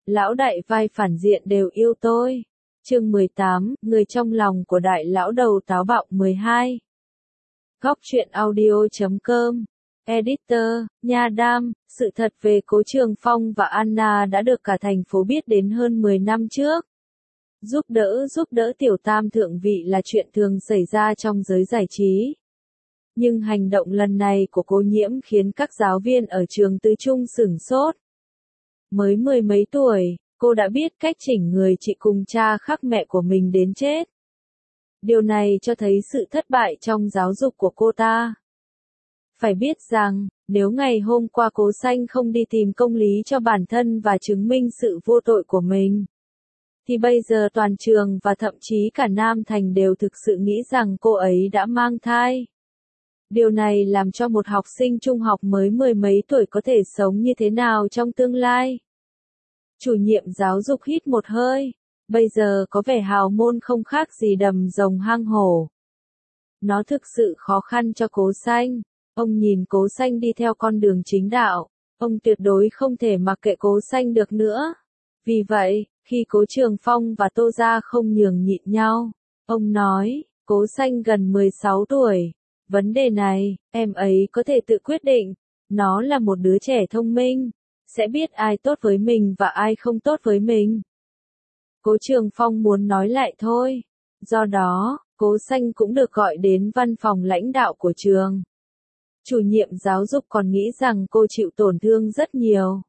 Lão đại vai phản diện đều yêu tôi. Chương 18, người trong lòng của đại lão đầu táo bạo 12. Góc truyện audio.com. Editor, Nha Đam, sự thật về Cố Trường Phong và Anna đã được cả thành phố biết đến hơn 10 năm trước. Giúp đỡ tiểu tam thượng vị là chuyện thường xảy ra trong giới giải trí. Nhưng hành động lần này của cô Nhiễm khiến các giáo viên ở trường tư trung sửng sốt. Mới mười mấy tuổi, cô đã biết cách chỉnh người chị cùng cha khác mẹ của mình đến chết. Điều này cho thấy sự thất bại trong giáo dục của cô ta. Phải biết rằng, nếu ngày hôm qua Cố Xanh không đi tìm công lý cho bản thân và chứng minh sự vô tội của mình, thì bây giờ toàn trường và thậm chí cả Nam Thành đều thực sự nghĩ rằng cô ấy đã mang thai. Điều này làm cho một học sinh trung học mới mười mấy tuổi có thể sống như thế nào trong tương lai. Chủ nhiệm giáo dục hít một hơi, bây giờ có vẻ hào môn không khác gì đầm rồng hang hổ. Nó thực sự khó khăn cho Cố Xanh. Ông nhìn Cố Xanh đi theo con đường chính đạo, ông tuyệt đối không thể mặc kệ Cố Xanh được nữa. Vì vậy, khi Cố Trường Phong và Tô Gia không nhường nhịn nhau, ông nói, Cố Xanh gần 16 tuổi. Vấn đề này, em ấy có thể tự quyết định. Nó là một đứa trẻ thông minh, sẽ biết ai tốt với mình và ai không tốt với mình. Cố Trường Phong muốn nói lại thôi. Do đó, Cố Xanh cũng được gọi đến văn phòng lãnh đạo của trường. Chủ nhiệm giáo dục còn nghĩ rằng cô chịu tổn thương rất nhiều.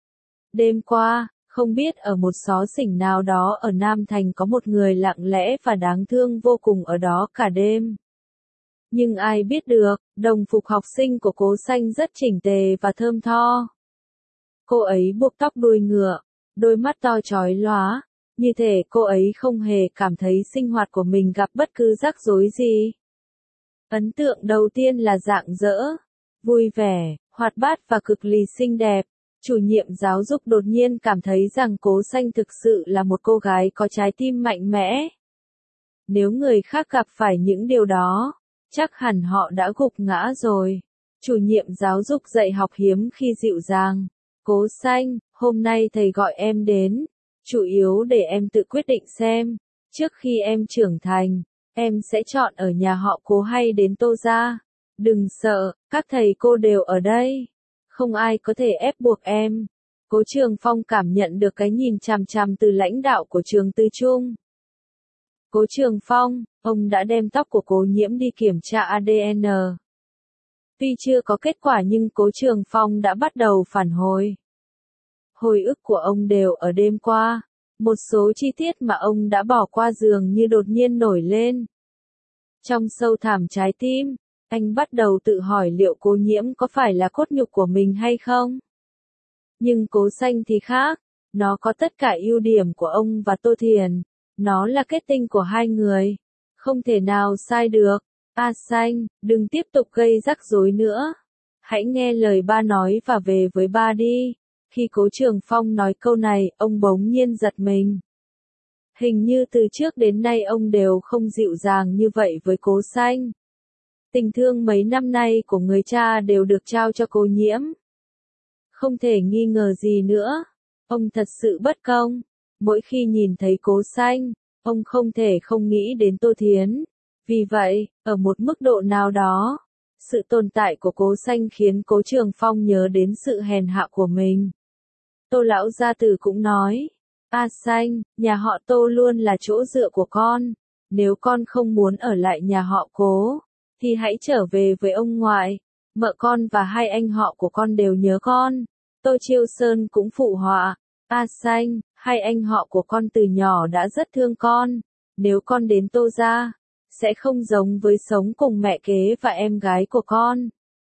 Đêm qua, không biết ở một xó xỉnh nào đó ở Nam Thành có một người lặng lẽ và đáng thương vô cùng ở đó cả đêm. Nhưng ai biết được, đồng phục học sinh của Cố Xanh rất chỉnh tề và thơm tho. Cô ấy buộc tóc đuôi ngựa, đôi mắt to chói lóa, như thể cô ấy không hề cảm thấy sinh hoạt của mình gặp bất cứ rắc rối gì. Ấn tượng đầu tiên là rạng rỡ, vui vẻ, hoạt bát và cực kỳ xinh đẹp. Chủ nhiệm giáo dục đột nhiên cảm thấy rằng Cố Xanh thực sự là một cô gái có trái tim mạnh mẽ. Nếu người khác gặp phải những điều đó, chắc hẳn họ đã gục ngã rồi. Chủ nhiệm giáo dục dạy học hiếm khi dịu dàng. Cố Xanh, hôm nay thầy gọi em đến, chủ yếu để em tự quyết định xem, trước khi em trưởng thành, em sẽ chọn ở nhà họ Cố hay đến Tô Gia. Đừng sợ, các thầy cô đều ở đây. Không ai có thể ép buộc em. Cố Trường Phong cảm nhận được cái nhìn chằm chằm từ lãnh đạo của trường tư trung. Cố Trường Phong, ông đã đem tóc của Cố Nhiễm đi kiểm tra ADN. Tuy chưa có kết quả nhưng Cố Trường Phong đã bắt đầu phản hồi. Hồi ức của ông đều ở đêm qua. Một số chi tiết mà ông đã bỏ qua dường như đột nhiên nổi lên. Trong sâu thẳm trái tim, anh bắt đầu tự hỏi liệu Cố Nhiễm có phải là cốt nhục của mình hay không. Nhưng Cố Xanh thì khác, nó có tất cả ưu điểm của ông và Tô Thiền. Nó là kết tinh của hai người. Không thể nào sai được. A Xanh, đừng tiếp tục gây rắc rối nữa. Hãy nghe lời ba nói và về với ba đi. Khi Cố Trường Phong nói câu này, ông bỗng nhiên giật mình. Hình như từ trước đến nay ông đều không dịu dàng như vậy với Cố Xanh. Tình thương mấy năm nay của người cha đều được trao cho Cố Nhiễm. Không thể nghi ngờ gì nữa. Ông thật sự bất công. Mỗi khi nhìn thấy Cố Xanh, ông không thể không nghĩ đến Tô Thiến. Vì vậy, ở một mức độ nào đó, sự tồn tại của Cố Xanh khiến Cố Trường Phong nhớ đến sự hèn hạ của mình. Tô lão gia tử cũng nói, A Xanh, nhà họ Tô luôn là chỗ dựa của con. Nếu con không muốn ở lại nhà họ Cố, thì hãy trở về với ông ngoại. Mợ con và hai anh họ của con đều nhớ con. Tô Chiêu Sơn cũng phụ họa, A Xanh, hai anh họ của con từ nhỏ đã rất thương con. Nếu con đến Tô Gia, sẽ không giống với sống cùng mẹ kế và em gái của con.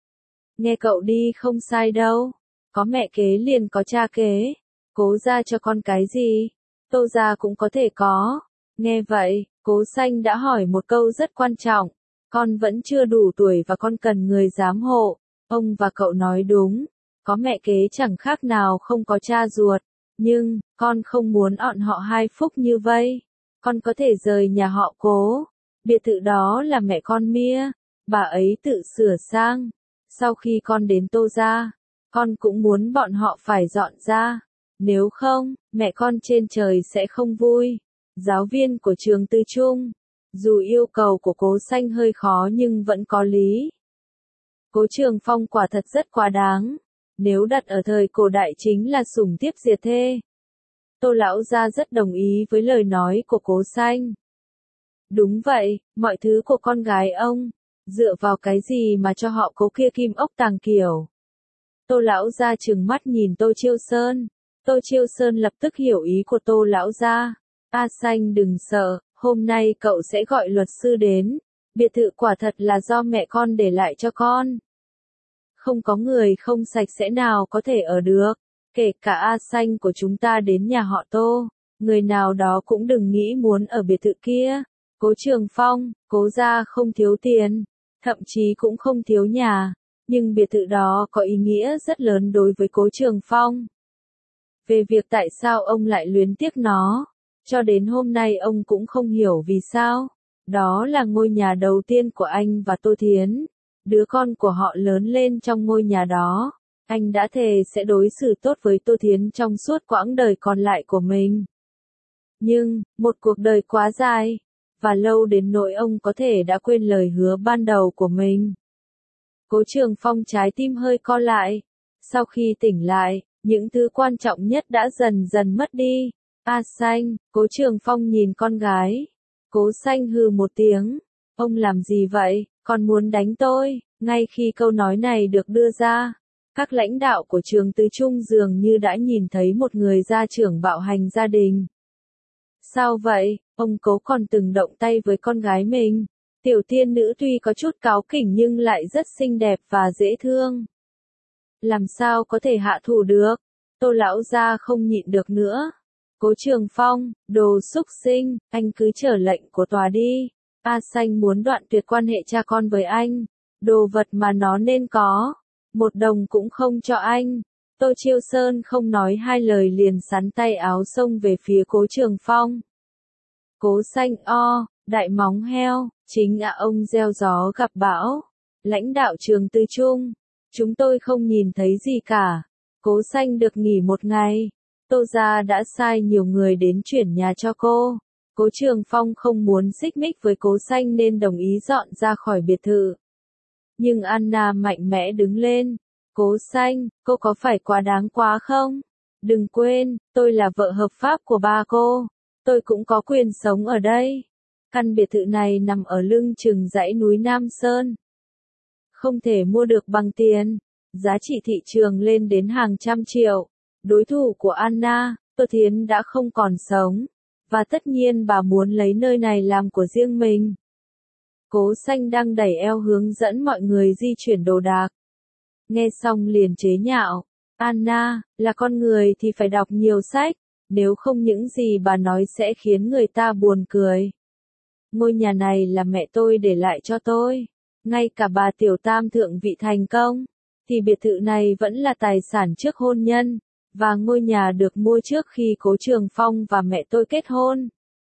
Nghe cậu đi không sai đâu. Có mẹ kế liền có cha kế. Cố gia cho con cái gì? Tô Gia cũng có thể có. Nghe vậy, Cố Xanh đã hỏi một câu rất quan trọng. Con vẫn chưa đủ tuổi và con cần người giám hộ. Ông và cậu nói đúng. Có mẹ kế chẳng khác nào không có cha ruột. Nhưng, con không muốn bọn họ hai phúc như vây. Con có thể rời nhà họ Cố. Biệt thự đó là mẹ con Mia. Bà ấy tự sửa sang. Sau khi con đến Tô Gia, con cũng muốn bọn họ phải dọn ra. Nếu không, mẹ con trên trời sẽ không vui. Giáo viên của trường tư trung. Dù yêu cầu của Cố Xanh hơi khó nhưng vẫn có lý. Cố Trường Phong quả thật rất quá đáng. Nếu đặt ở thời cổ đại chính là sủng thiếp diệt thê. Tô lão gia rất đồng ý với lời nói của Cố Xanh. Đúng vậy, mọi thứ của con gái ông, dựa vào cái gì mà cho họ Cố kia kim ốc tàng kiểu. Tô lão gia trừng mắt nhìn Tô Chiêu Sơn. Tô Chiêu Sơn lập tức hiểu ý của Tô lão gia. A Xanh đừng sợ, hôm nay cậu sẽ gọi luật sư đến. Biệt thự quả thật là do mẹ con để lại cho con. Không có người không sạch sẽ nào có thể ở được. Kể cả A Xanh của chúng ta đến nhà họ Tô, người nào đó cũng đừng nghĩ muốn ở biệt thự kia. Cố Trường Phong, Cố gia không thiếu tiền, thậm chí cũng không thiếu nhà, nhưng biệt thự đó có ý nghĩa rất lớn đối với Cố Trường Phong. Về việc tại sao ông lại luyến tiếc nó, cho đến hôm nay ông cũng không hiểu vì sao. Đó là ngôi nhà đầu tiên của anh và Tô Thiến. Đứa con của họ lớn lên trong ngôi nhà đó. Anh đã thề sẽ đối xử tốt với Tô Thiến trong suốt quãng đời còn lại của mình. Nhưng, một cuộc đời quá dài, và lâu đến nỗi ông có thể đã quên lời hứa ban đầu của mình. Cố Trường Phong trái tim hơi co lại. Sau khi tỉnh lại, những thứ quan trọng nhất đã dần dần mất đi. A Xanh, Cố Trường Phong nhìn con gái. Cố Xanh hừ một tiếng. Ông làm gì vậy, còn muốn đánh tôi? Ngay khi câu nói này được đưa ra, các lãnh đạo của trường tư trung dường như đã nhìn thấy một người gia trưởng bạo hành gia đình. Sao vậy, ông Cố còn từng động tay với con gái mình. Tiểu tiên nữ tuy có chút cáu kỉnh nhưng lại rất xinh đẹp và dễ thương. Làm sao có thể hạ thủ được? Tô lão gia không nhịn được nữa. Cố Trường Phong, đồ xúc sinh, anh cứ chờ lệnh của tòa đi. A Xanh muốn đoạn tuyệt quan hệ cha con với anh. Đồ vật mà nó nên có. 1 đồng cũng không cho anh. Tô Chiêu Sơn không nói hai lời liền sắn tay áo xông về phía Cố Trường Phong. Cố Xanh o, đại móng heo, chính ông gieo gió gặp bão. Lãnh đạo trường tư trung, chúng tôi không nhìn thấy gì cả. Cố Xanh được nghỉ 1 ngày. Tô gia đã sai nhiều người đến chuyển nhà cho cô. Cố Trường Phong không muốn xích mích với Cố Xanh nên đồng ý dọn ra khỏi biệt thự. Nhưng Anna mạnh mẽ đứng lên. Cố Xanh, cô có phải quá đáng quá không? Đừng quên, tôi là vợ hợp pháp của ba cô. Tôi cũng có quyền sống ở đây. Căn biệt thự này nằm ở lưng chừng dãy núi Nam Sơn. Không thể mua được bằng tiền. Giá trị thị trường lên đến hàng trăm triệu. Đối thủ của Anna, Tô Thiến đã không còn sống. Và tất nhiên bà muốn lấy nơi này làm của riêng mình. Cố Xanh đang đẩy eo hướng dẫn mọi người di chuyển đồ đạc. Nghe xong liền chế nhạo. Anna, là con người thì phải đọc nhiều sách. Nếu không những gì bà nói sẽ khiến người ta buồn cười. Ngôi nhà này là mẹ tôi để lại cho tôi. Ngay cả bà tiểu tam thượng vị thành công, thì biệt thự này vẫn là tài sản trước hôn nhân. Và ngôi nhà được mua trước khi Cố Trường Phong và mẹ tôi kết hôn.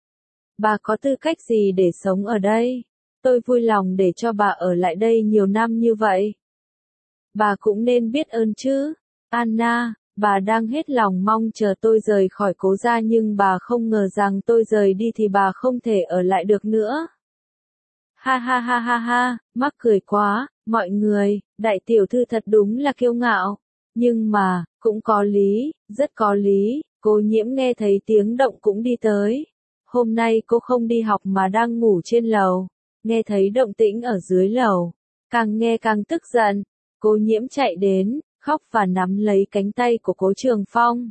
Bà có tư cách gì để sống ở đây? Tôi vui lòng để cho bà ở lại đây nhiều năm như vậy. Bà cũng nên biết ơn chứ. Anna, bà đang hết lòng mong chờ tôi rời khỏi Cố gia nhưng bà không ngờ rằng tôi rời đi thì bà không thể ở lại được nữa. Ha ha ha ha ha, mắc cười quá, mọi người, đại tiểu thư thật đúng là kiêu ngạo. Nhưng mà, cũng có lý, rất có lý. Cô Nhiễm nghe thấy tiếng động cũng đi tới. Hôm nay cô không đi học mà đang ngủ trên lầu. Nghe thấy động tĩnh ở dưới lầu. Càng nghe càng tức giận. Cô Nhiễm chạy đến, khóc và nắm lấy cánh tay của Cố Trường Phong.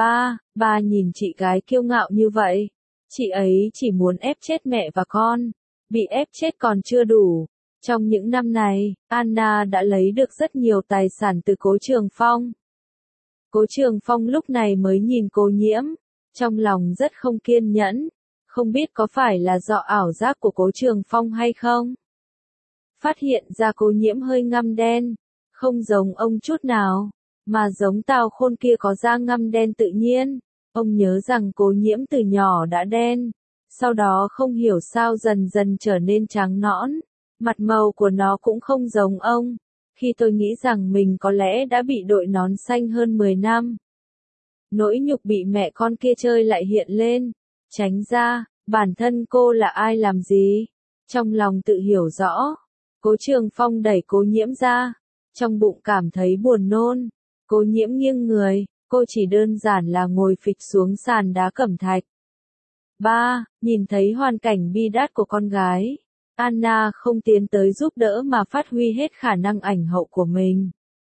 Ba nhìn chị gái kiêu ngạo như vậy. Chị ấy chỉ muốn ép chết mẹ và con. Bị ép chết còn chưa đủ. Trong những năm này, Anna đã lấy được rất nhiều tài sản từ Cố Trường Phong. Cố Trường Phong lúc này mới nhìn Cô Nhiễm, trong lòng rất không kiên nhẫn, không biết có phải là do ảo giác của Cố Trường Phong hay không. Phát hiện ra Cô Nhiễm hơi ngăm đen, không giống ông chút nào, mà giống Tào Khôn kia có da ngăm đen tự nhiên. Ông nhớ rằng Cô Nhiễm từ nhỏ đã đen, sau đó không hiểu sao dần dần trở nên trắng nõn, mặt màu của nó cũng không giống ông. Khi tôi nghĩ rằng mình có lẽ đã bị đội nón xanh hơn 10 năm. Nỗi nhục bị mẹ con kia chơi lại hiện lên. Tránh ra, bản thân cô là ai làm gì? Trong lòng tự hiểu rõ. Cố Trường Phong đẩy Cố Nhiễm ra. Trong bụng cảm thấy buồn nôn. Cố Nhiễm nghiêng người, cô chỉ đơn giản là ngồi phịch xuống sàn đá cẩm thạch. Nhìn thấy hoàn cảnh bi đát của con gái. Anna không tiến tới giúp đỡ mà phát huy hết khả năng ảnh hậu của mình.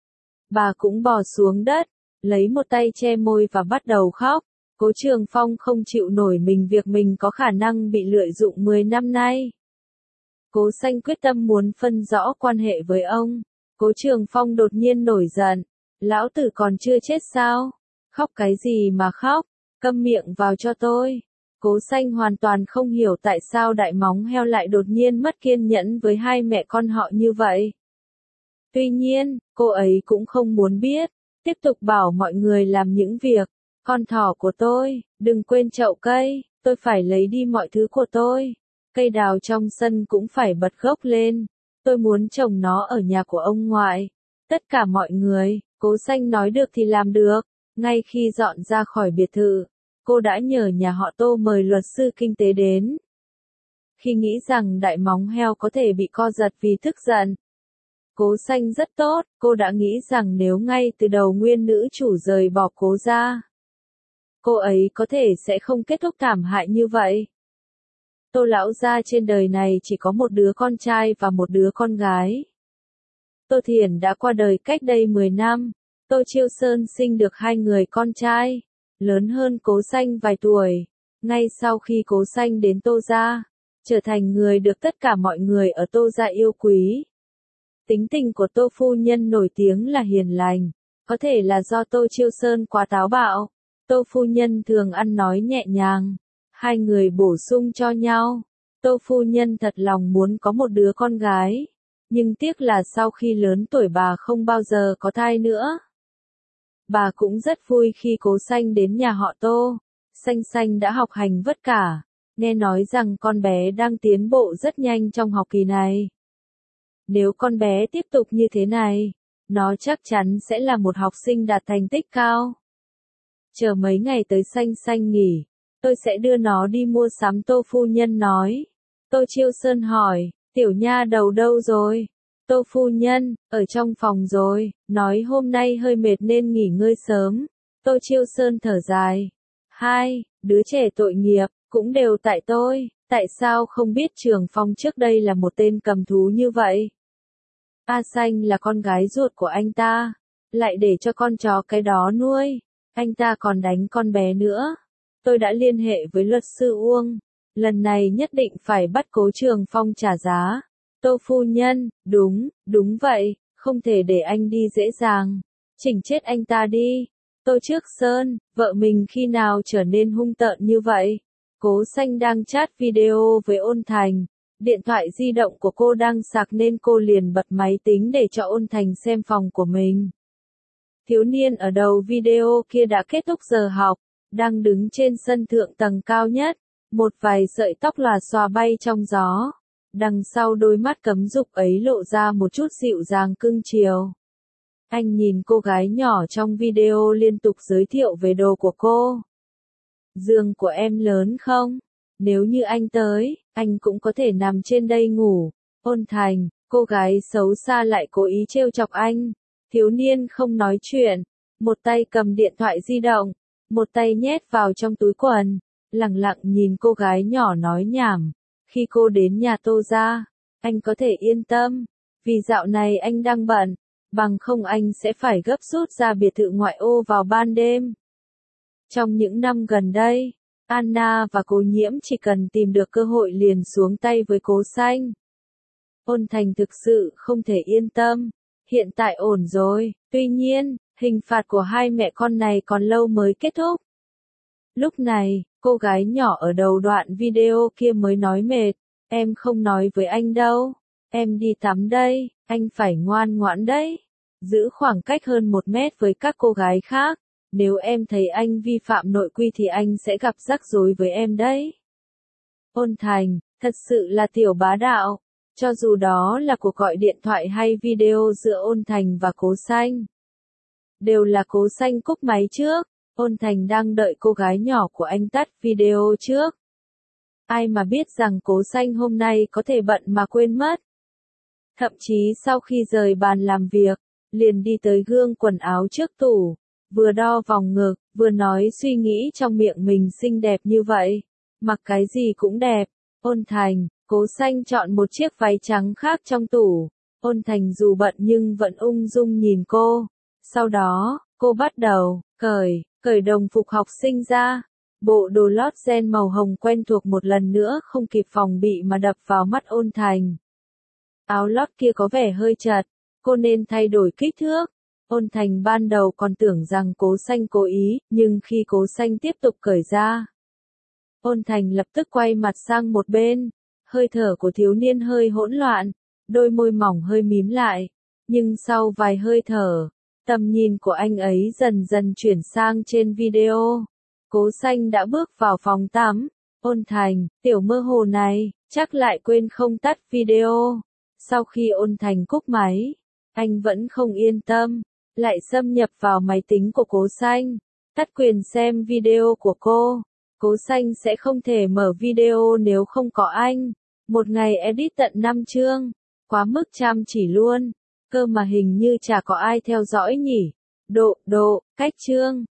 Bà cũng bò xuống đất, lấy một tay che môi và bắt đầu khóc. Cố Trường Phong không chịu nổi việc mình có khả năng bị lợi dụng 10 năm nay. Cố Xanh quyết tâm muốn phân rõ quan hệ với ông. Cố Trường Phong đột nhiên nổi giận. Lão tử còn chưa chết sao? Khóc cái gì mà khóc? Câm miệng vào cho tôi. Cố Xanh hoàn toàn không hiểu tại sao Đại Móng Heo lại đột nhiên mất kiên nhẫn với hai mẹ con họ như vậy. Tuy nhiên, cô ấy cũng không muốn biết, tiếp tục bảo mọi người làm những việc. Con thỏ của tôi, đừng quên chậu cây, tôi phải lấy đi mọi thứ của tôi. Cây đào trong sân cũng phải bật gốc lên. Tôi muốn trồng nó ở nhà của ông ngoại. Tất cả mọi người, Cố Xanh nói được thì làm được. Ngay khi dọn ra khỏi biệt thự, cô đã nhờ nhà họ Tô mời luật sư kinh tế đến. Khi nghĩ rằng Đại Móng Heo có thể bị co giật vì tức giận, Cố Xanh rất tốt, cô đã nghĩ rằng nếu ngay từ đầu nguyên nữ chủ rời bỏ Cố ra, cô ấy có thể sẽ không kết thúc thảm hại như vậy. Tô lão gia trên đời này chỉ có một đứa con trai và một đứa con gái. Tô Thiển đã qua đời cách đây 10 năm. Tô Chiêu Sơn sinh được 2 người con trai, lớn hơn Cố Xanh vài tuổi. Ngay sau khi Cố Xanh đến Tô gia, trở thành người được tất cả mọi người ở Tô gia yêu quý. Tính tình của Tô phu nhân nổi tiếng là hiền lành, có thể là do Tô Chiêu Sơn quá táo bạo. Tô phu nhân thường ăn nói nhẹ nhàng, hai người bổ sung cho nhau. Tô phu nhân thật lòng muốn có một đứa con gái, nhưng tiếc là sau khi lớn tuổi bà không bao giờ có thai nữa. Bà cũng rất vui khi Cố Xanh đến nhà họ Tô. Xanh Xanh đã học hành vất cả, nghe nói rằng con bé đang tiến bộ rất nhanh trong học kỳ này. Nếu con bé tiếp tục như thế này, nó chắc chắn sẽ là một học sinh đạt thành tích cao. Chờ mấy ngày tới Xanh Xanh nghỉ, tôi sẽ đưa nó đi mua sắm, Tô phu nhân nói. Tô Chiêu Sơn hỏi, tiểu nha đầu đâu rồi? Tô phu nhân, ở trong phòng rồi, nói hôm nay hơi mệt nên nghỉ ngơi sớm. Tô Chiêu Sơn thở dài. Hai, đứa trẻ tội nghiệp, cũng đều tại tôi, tại sao không biết Trường Phong trước đây là một tên cầm thú như vậy? A Xanh là con gái ruột của anh ta, lại để cho con chó cái đó nuôi, anh ta còn đánh con bé nữa. Tôi đã liên hệ với luật sư Uông, lần này nhất định phải bắt Cố Trường Phong trả giá. Tô phu nhân, đúng vậy, không thể để anh đi dễ dàng. Chỉnh chết anh ta đi. Tô Trước Sơn, vợ mình khi nào trở nên hung tợn như vậy? Cố Xanh đang chat video với Ôn Thành. Điện thoại di động của cô đang sạc nên cô liền bật máy tính để cho Ôn Thành xem phòng của mình. Thiếu niên ở đầu video kia đã kết thúc giờ học, đang đứng trên sân thượng tầng cao nhất. Một vài sợi tóc lòa xòa bay trong gió. Đằng sau đôi mắt cấm dục ấy lộ ra một chút dịu dàng cưng chiều. Anh nhìn cô gái nhỏ trong video liên tục giới thiệu về đồ của cô. Giường của em lớn không? Nếu như anh tới, anh cũng có thể nằm trên đây ngủ. Ôn Thành, cô gái xấu xa lại cố ý trêu chọc anh. Thiếu niên không nói chuyện, một tay cầm điện thoại di động, một tay nhét vào trong túi quần, lẳng lặng nhìn cô gái nhỏ nói nhảm. Khi cô đến nhà Tô gia, anh có thể yên tâm, vì dạo này anh đang bận, bằng không anh sẽ phải gấp rút ra biệt thự ngoại ô vào ban đêm. Trong những năm gần đây, Anna và Cố Nhiễm chỉ cần tìm được cơ hội liền xuống tay với Cố Xanh. Ôn Thành thực sự không thể yên tâm, hiện tại ổn rồi, tuy nhiên, hình phạt của hai mẹ con này còn lâu mới kết thúc. Lúc này, cô gái nhỏ ở đầu đoạn video kia mới nói mệt, em không nói với anh đâu, em đi tắm đây, anh phải ngoan ngoãn đấy, giữ khoảng cách hơn 1 mét với các cô gái khác, nếu em thấy anh vi phạm nội quy thì anh sẽ gặp rắc rối với em đấy. Ôn Thành, thật sự là tiểu bá đạo, cho dù đó là cuộc gọi điện thoại hay video giữa Ôn Thành và Cố Xanh. Đều là Cố Xanh cúp máy trước. Ôn Thành đang đợi cô gái nhỏ của anh tắt video trước. Ai mà biết rằng Cố Xanh hôm nay có thể bận mà quên mất. Thậm chí sau khi rời bàn làm việc, liền đi tới gương quần áo trước tủ, vừa đo vòng ngực, vừa nói suy nghĩ trong miệng mình xinh đẹp như vậy. Mặc cái gì cũng đẹp. Ôn Thành, Cố Xanh chọn một chiếc váy trắng khác trong tủ. Ôn Thành dù bận nhưng vẫn ung dung nhìn cô. Sau đó, cô bắt đầu cởi đồng phục học sinh ra. Bộ đồ lót ren màu hồng quen thuộc một lần nữa không kịp phòng bị mà đập vào mắt Ôn Thành. Áo lót kia có vẻ hơi chật, cô nên thay đổi kích thước. Ôn Thành ban đầu còn tưởng rằng Cố Xanh cố ý, nhưng khi Cố Xanh tiếp tục cởi ra, Ôn Thành lập tức quay mặt sang một bên. Hơi thở của thiếu niên hơi hỗn loạn, đôi môi mỏng hơi mím lại. Nhưng sau vài hơi thở, tầm nhìn của anh ấy dần dần chuyển sang trên video. Cố Xanh đã bước vào phòng tắm. Ôn Thành, tiểu mơ hồ này, chắc lại quên không tắt video. Sau khi Ôn Thành cúp máy, anh vẫn không yên tâm, lại xâm nhập vào máy tính của Cố Xanh, tắt quyền xem video của cô. Cố Xanh sẽ không thể mở video nếu không có anh. Một ngày edit tận 5 chương, quá mức chăm chỉ luôn. Cơ mà hình như chả có ai theo dõi nhỉ. Cách chương.